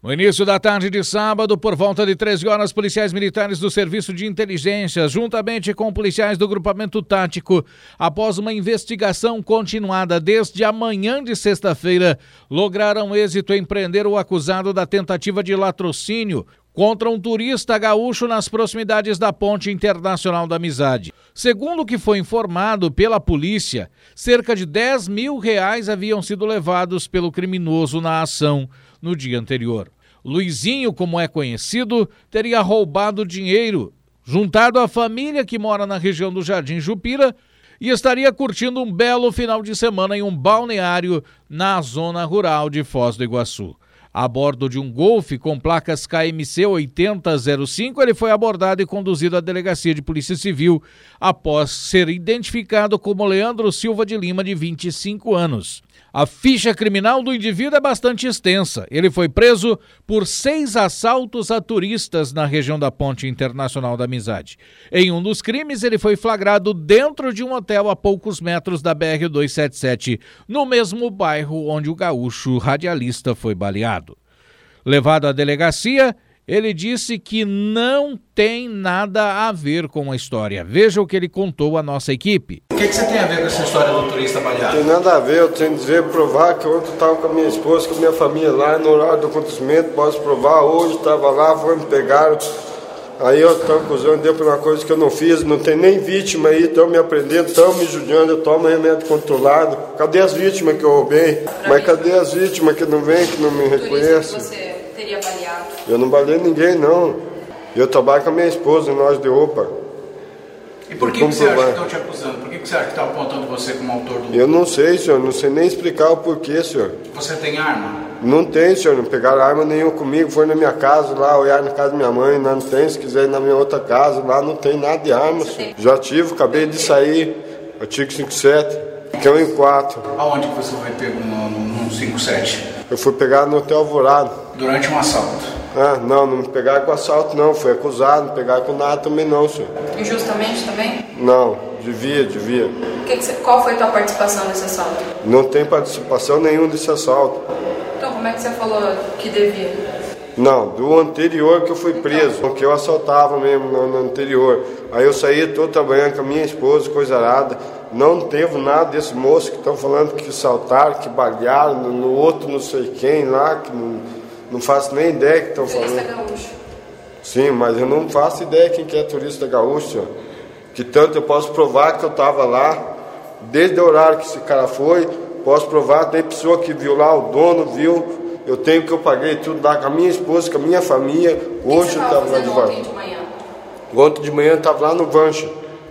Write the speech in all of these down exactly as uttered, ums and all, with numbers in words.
No início da tarde de sábado, por volta de treze horas, policiais militares do Serviço de Inteligência, juntamente com policiais do Grupamento Tático, após uma investigação continuada desde a manhã de sexta-feira, lograram êxito em prender o acusado da tentativa de latrocínio contra um turista gaúcho nas proximidades da Ponte Internacional da Amizade. Segundo o que foi informado pela polícia, cerca de dez mil reais haviam sido levados pelo criminoso na ação no dia anterior. Luizinho, como é conhecido, teria roubado dinheiro, juntado à família que mora na região do Jardim Jupira e estaria curtindo um belo final de semana em um balneário na zona rural de Foz do Iguaçu. A bordo de um Golf com placas K M C oitenta zero cinco, ele foi abordado e conduzido à delegacia de Polícia Civil após ser identificado como Leandro Silva de Lima, de vinte e cinco anos. A ficha criminal do indivíduo é bastante extensa. Ele foi preso por seis assaltos a turistas na região da Ponte Internacional da Amizade. Em um dos crimes, ele foi flagrado dentro de um hotel a poucos metros da B R duzentos e setenta e sete, no mesmo bairro onde o gaúcho radialista foi baleado. Levado à delegacia, ele disse que não tem nada a ver com a história. Veja o que ele contou à nossa equipe. O que, que você tem a ver com essa história do turista baleado? Não tem nada a ver, eu tenho que dizer, provar que ontem eu estava com a minha esposa, com a minha família lá, no horário do acontecimento, posso provar, hoje estava lá, foram me pegaram. Aí eu estou acusando, deu por uma coisa que eu não fiz, não tem nem vítima aí, estão me aprendendo, estão me judiando, eu tomo remédio controlado. Cadê as vítimas que eu roubei? Mas cadê as vítimas que não vêm, que não me reconhecem? Você teria baleado? Eu não balei ninguém, não. Eu trabalho com a minha esposa em loja de roupa. E por que, que você acha que estão te acusando? Por que, que você acha que estão apontando você como autor do... Eu não sei, senhor, não sei nem explicar o porquê, senhor. Você tem arma? Não tem, senhor, não pegaram arma nenhuma comigo, foi na minha casa lá, olharam na casa da minha mãe, não tem, se quiser ir na minha outra casa, lá não tem nada de arma, senhor. Já tive, acabei de sair, artigo cinquenta e sete, que é um em quatro. Aonde que você foi pego no, no, no cinquenta e sete? Eu fui pegar no Hotel Alvorada. Durante um assalto? Ah, não, não me pegaram com assalto não, foi acusado, não pegaram com nada também não, senhor. Injustamente também? Não, devia, devia. Que que você, qual foi a tua participação nesse assalto? Não tem participação nenhuma desse assalto. Então como é que você falou que devia? Não, do anterior que eu fui preso, porque eu assaltava mesmo no, no anterior. Aí eu saí, estou trabalhando com a minha esposa, coisa arada. Não teve nada desse moço que estão falando que assaltaram, que balearam, no, no outro não sei quem lá, que não, não faço nem ideia que estão falando. Turista gaúcho. Sim, mas eu não faço ideia quem que é turista gaúcho, senhor. Que tanto eu posso provar que eu estava lá, desde o horário que esse cara foi, posso provar, tem pessoa que viu lá, o dono viu. Eu tenho que eu paguei tudo lá com a minha esposa, com a minha família. Hoje eu estava lá de volta. Ontem de manhã? Ontem de manhã eu estava lá no Vancho.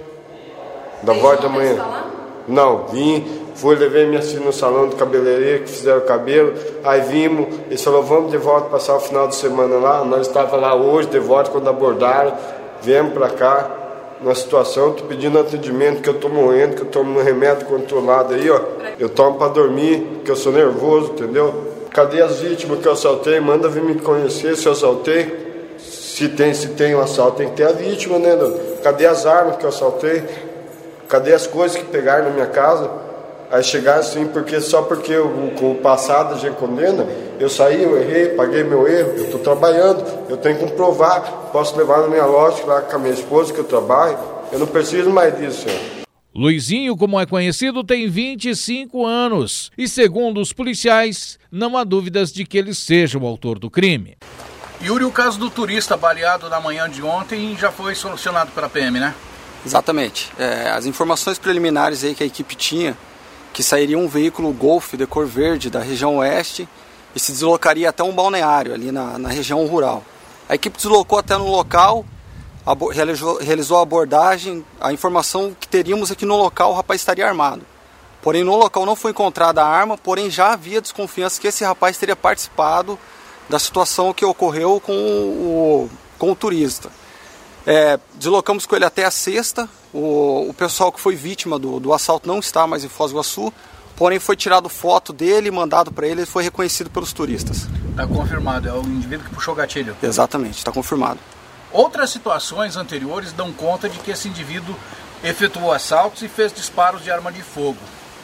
Da volta da manhã. Não, vim, fui, levei minha filha no salão de cabeleireiro que fizeram o cabelo. Aí vimos, eles falaram, vamos de volta passar o final de semana lá. Nós estávamos lá hoje, de volta, quando abordaram. Viemos para cá, na situação, estou pedindo atendimento, que eu estou morrendo, que eu tomo um remédio controlado aí, ó. Eu tomo para dormir, que eu sou nervoso, entendeu? Cadê as vítimas que eu assaltei? Manda vir me conhecer se eu assaltei. Se tem, se tem um assalto, tem que ter a vítima, né? Cadê as armas que eu assaltei? Cadê as coisas que pegaram na minha casa? Aí chegaram assim, porque só porque eu, com o passado a gente condena, eu saí, eu errei, paguei meu erro, eu estou trabalhando, eu tenho que comprovar, posso levar na minha loja lá com a minha esposa que eu trabalho, eu não preciso mais disso, senhor. Luizinho, como é conhecido, tem vinte e cinco anos e, segundo os policiais, não há dúvidas de que ele seja o autor do crime. Yuri, o caso do turista baleado na manhã de ontem já foi solucionado pela P M, né? Exatamente. É, as informações preliminares aí que a equipe tinha, que sairia um veículo Golf de cor verde da região oeste e se deslocaria até um balneário ali na, na região rural. A equipe deslocou até no local, abo- realizou, realizou a abordagem. A informação que teríamos é que no local o rapaz estaria armado. Porém, no local não foi encontrada a arma, porém já havia desconfiança que esse rapaz teria participado da situação que ocorreu com o, com o turista. É, deslocamos com ele até a sexta. O, o pessoal que foi vítima do, do assalto não está mais em Foz do Iguaçu, porém foi tirado foto dele, mandado para ele e foi reconhecido pelos turistas. Está confirmado, é o indivíduo que puxou o gatilho. Exatamente, está confirmado. Outras situações anteriores dão conta de que esse indivíduo efetuou assaltos e fez disparos de arma de fogo.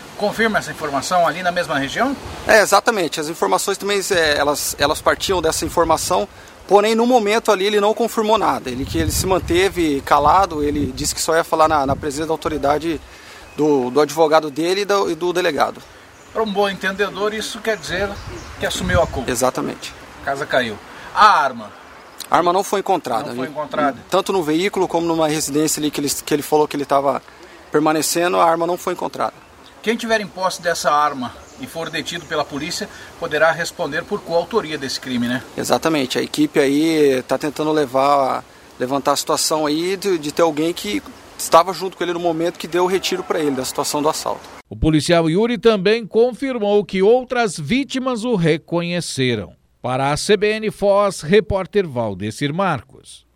confirma essa informação ali na mesma região? É, exatamente. As informações também, é, elas, elas partiam dessa informação, porém no momento ali ele não confirmou nada. Ele, que ele se manteve calado, ele disse que só ia falar na, na presença da autoridade do, do advogado dele e do, e do delegado. Para um bom entendedor, isso quer dizer que assumiu a culpa. Exatamente. A casa caiu. A arma? A arma não foi encontrada. Não foi encontrada. Tanto no veículo como numa residência ali que ele, que ele falou que ele estava permanecendo, a arma não foi encontrada. Quem tiver em posse dessa arma e for detido pela polícia, poderá responder por coautoria desse crime, né? Exatamente. A equipe aí está tentando levar, levantar a situação aí de, de ter alguém que estava junto com ele no momento que deu o retiro para ele da situação do assalto. O policial Yuri também confirmou que outras vítimas o reconheceram. Para a C B N Foz, repórter Valdecir Marcos.